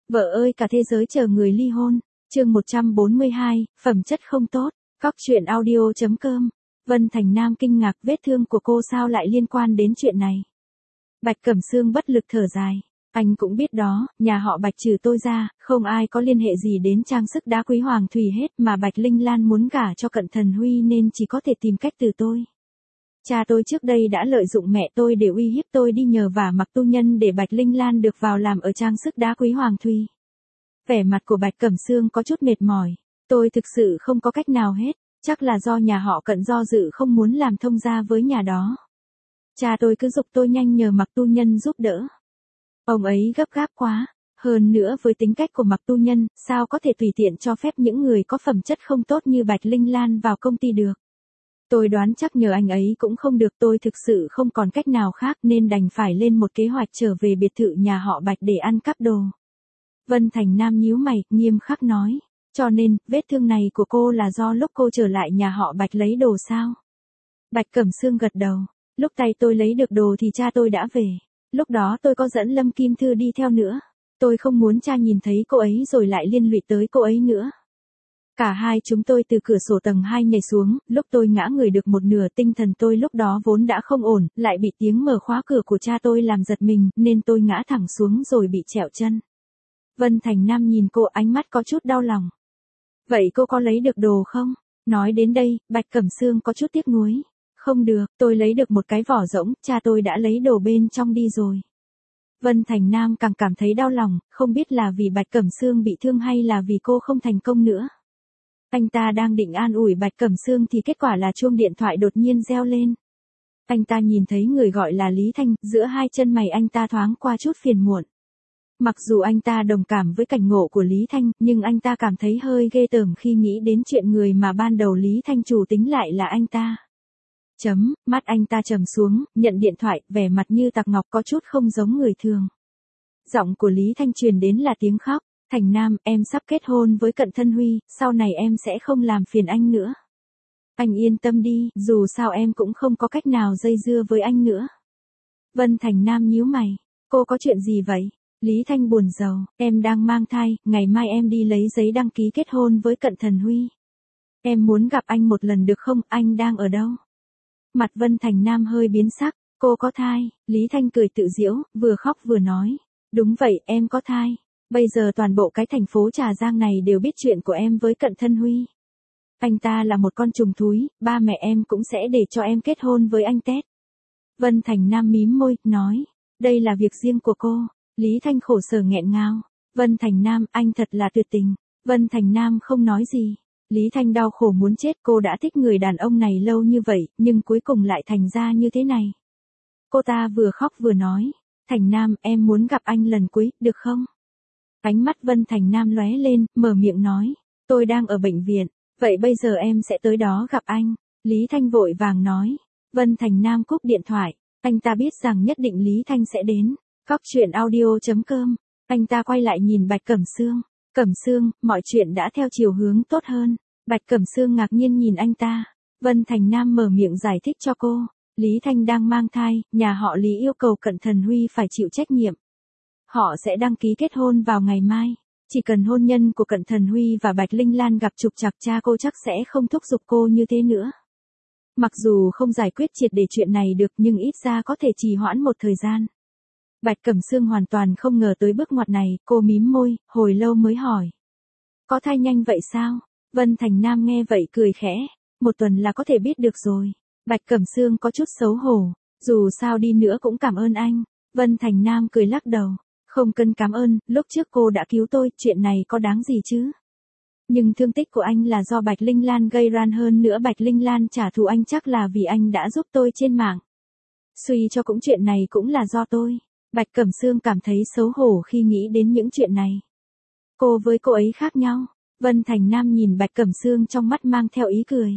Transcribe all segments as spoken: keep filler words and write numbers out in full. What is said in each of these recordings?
Vợ ơi cả thế giới chờ người ly hôn. Chương một trăm bốn mươi hai, phẩm chất không tốt. Cóc truyện audio chấm com. Vân Thành Nam kinh ngạc, vết thương của cô sao lại liên quan đến chuyện này. Bạch Cẩm Sương bất lực thở dài. Anh cũng biết đó, nhà họ Bạch trừ tôi ra, không ai có liên hệ gì đến trang sức đá quý hoàng thủy hết, mà Bạch Linh Lan muốn gả cho Cận Thần Huy nên chỉ có thể tìm cách từ tôi. Cha tôi trước đây đã lợi dụng mẹ tôi để uy hiếp tôi đi nhờ vả mặc tu nhân để Bạch Linh Lan được vào làm ở trang sức đá quý hoàng thủy. Vẻ mặt của Bạch Cẩm Sương có chút mệt mỏi. Tôi thực sự không có cách nào hết, chắc là do nhà họ Cận do dự không muốn làm thông gia với nhà đó. Cha tôi cứ giục tôi nhanh nhờ mặc tu nhân giúp đỡ. Ông ấy gấp gáp quá, hơn nữa với tính cách của mặc tu nhân, sao có thể tùy tiện cho phép những người có phẩm chất không tốt như Bạch Linh Lan vào công ty được. Tôi đoán chắc nhờ anh ấy cũng không được, tôi thực sự không còn cách nào khác nên đành phải lên một kế hoạch trở về biệt thự nhà họ Bạch để ăn cắp đồ. Vân Thành Nam nhíu mày, nghiêm khắc nói, cho nên, vết thương này của cô là do lúc cô trở lại nhà họ Bạch lấy đồ sao? Bạch Cẩm Sương gật đầu, lúc tay tôi lấy được đồ thì cha tôi đã về. Lúc đó tôi có dẫn Lâm Kim Thư đi theo nữa. Tôi không muốn cha nhìn thấy cô ấy rồi lại liên lụy tới cô ấy nữa. Cả hai chúng tôi từ cửa sổ tầng hai nhảy xuống, lúc tôi ngã người được một nửa, tinh thần tôi lúc đó vốn đã không ổn, lại bị tiếng mở khóa cửa của cha tôi làm giật mình, nên tôi ngã thẳng xuống rồi bị trẹo chân. Vân Thành Nam nhìn cô, ánh mắt có chút đau lòng. Vậy cô có lấy được đồ không? Nói đến đây, Bạch Cẩm Sương có chút tiếc nuối. Không được, tôi lấy được một cái vỏ rỗng, cha tôi đã lấy đồ bên trong đi rồi. Vân Thành Nam càng cảm thấy đau lòng, không biết là vì Bạch Cẩm Sương bị thương hay là vì cô không thành công nữa. Anh ta đang định an ủi Bạch Cẩm Sương thì kết quả là chuông điện thoại đột nhiên reo lên. Anh ta nhìn thấy người gọi là Lý Thanh, giữa hai chân mày anh ta thoáng qua chút phiền muộn. Mặc dù anh ta đồng cảm với cảnh ngộ của Lý Thanh, nhưng anh ta cảm thấy hơi ghê tởm khi nghĩ đến chuyện người mà ban đầu Lý Thanh chủ tính lại là anh ta. Chấm, mắt anh ta trầm xuống, nhận điện thoại, vẻ mặt như tạc ngọc, có chút không giống người thường. Giọng của Lý Thanh truyền đến là tiếng khóc. Thành Nam, em sắp kết hôn với Cận Thân Huy, sau này em sẽ không làm phiền anh nữa. Anh yên tâm đi, dù sao em cũng không có cách nào dây dưa với anh nữa. Vân Thành Nam nhíu mày, cô có chuyện gì vậy? Lý Thanh buồn rầu, em đang mang thai, ngày mai em đi lấy giấy đăng ký kết hôn với Cận Thần Huy. Em muốn gặp anh một lần được không, anh đang ở đâu? Mặt Vân Thành Nam hơi biến sắc, cô có thai, Lý Thanh cười tự giễu, vừa khóc vừa nói. Đúng vậy, em có thai. Bây giờ toàn bộ cái thành phố Trà Giang này đều biết chuyện của em với Cận Thân Huy. Anh ta là một con trùng thúi, ba mẹ em cũng sẽ để cho em kết hôn với anh Tết. Vân Thành Nam mím môi, nói, đây là việc riêng của cô. Lý Thanh khổ sở nghẹn ngào. Vân Thành Nam, anh thật là tuyệt tình. Vân Thành Nam không nói gì. Lý Thanh đau khổ muốn chết, cô đã thích người đàn ông này lâu như vậy, nhưng cuối cùng lại thành ra như thế này. Cô ta vừa khóc vừa nói, Thành Nam, em muốn gặp anh lần cuối, được không? Ánh mắt Vân Thành Nam lóe lên, mở miệng nói, tôi đang ở bệnh viện, vậy bây giờ em sẽ tới đó gặp anh. Lý Thanh vội vàng nói. Vân Thành Nam cúp điện thoại, anh ta biết rằng nhất định Lý Thanh sẽ đến. Cóc truyện audio chấm com. Anh ta quay lại nhìn Bạch Cẩm Sương. Cẩm Sương, mọi chuyện đã theo chiều hướng tốt hơn. Bạch Cẩm Sương ngạc nhiên nhìn anh ta. Vân Thành Nam mở miệng giải thích cho cô. Lý Thanh đang mang thai, nhà họ Lý yêu cầu Cận Thần Huy phải chịu trách nhiệm. Họ sẽ đăng ký kết hôn vào ngày mai. Chỉ cần hôn nhân của Cận Thần Huy và Bạch Linh Lan gặp trục trặc, cha cô chắc sẽ không thúc giục cô như thế nữa. Mặc dù không giải quyết triệt để chuyện này được nhưng ít ra có thể trì hoãn một thời gian. Bạch Cẩm Sương hoàn toàn không ngờ tới bước ngoặt này, cô mím môi, hồi lâu mới hỏi. Có thai nhanh vậy sao? Vân Thành Nam nghe vậy cười khẽ. Một tuần là có thể biết được rồi. Bạch Cẩm Sương có chút xấu hổ. Dù sao đi nữa cũng cảm ơn anh. Vân Thành Nam cười lắc đầu. Không cần cảm ơn, lúc trước cô đã cứu tôi, chuyện này có đáng gì chứ? Nhưng thương tích của anh là do Bạch Linh Lan gây ra, hơn nữa Bạch Linh Lan trả thù anh chắc là vì anh đã giúp tôi trên mạng. Suy cho cũng chuyện này cũng là do tôi. Bạch Cẩm Sương cảm thấy xấu hổ khi nghĩ đến những chuyện này. Cô với cô ấy khác nhau. Vân Thành Nam nhìn Bạch Cẩm Sương trong mắt mang theo ý cười.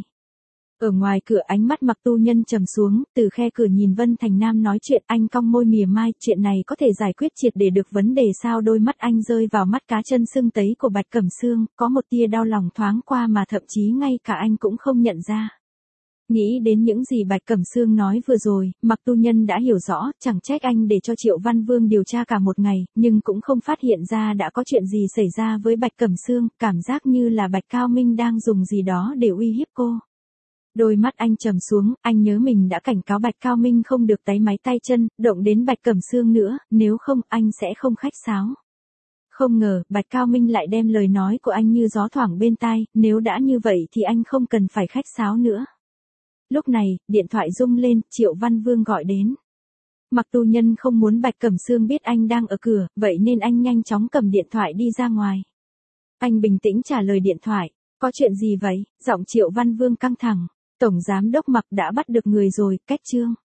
Ở ngoài cửa ánh mắt mặc tu nhân trầm xuống, từ khe cửa nhìn Vân Thành Nam nói chuyện, anh cong môi mỉa mai, chuyện này có thể giải quyết triệt để được vấn đề sao? Đôi mắt anh rơi vào mắt cá chân sưng tấy của Bạch Cẩm Sương, có một tia đau lòng thoáng qua mà thậm chí ngay cả anh cũng không nhận ra. Nghĩ đến những gì Bạch Cẩm Sương nói vừa rồi, Mạc Tu Nhân đã hiểu rõ, chẳng trách anh để cho Triệu Văn Vương điều tra cả một ngày, nhưng cũng không phát hiện ra đã có chuyện gì xảy ra với Bạch Cẩm Sương, cảm giác như là Bạch Cao Minh đang dùng gì đó để uy hiếp cô. Đôi mắt anh trầm xuống, anh nhớ mình đã cảnh cáo Bạch Cao Minh không được táy máy tay chân, động đến Bạch Cẩm Sương nữa, nếu không anh sẽ không khách sáo. Không ngờ, Bạch Cao Minh lại đem lời nói của anh như gió thoảng bên tai, nếu đã như vậy thì anh không cần phải khách sáo nữa. Lúc này, điện thoại rung lên, Triệu Văn Vương gọi đến. Mạc Tu Nhân không muốn Bạch Cẩm Sương biết anh đang ở cửa, vậy nên anh nhanh chóng cầm điện thoại đi ra ngoài. Anh bình tĩnh trả lời điện thoại, có chuyện gì vậy? Giọng Triệu Văn Vương căng thẳng. Tổng giám đốc Mạc đã bắt được người rồi, cách Trương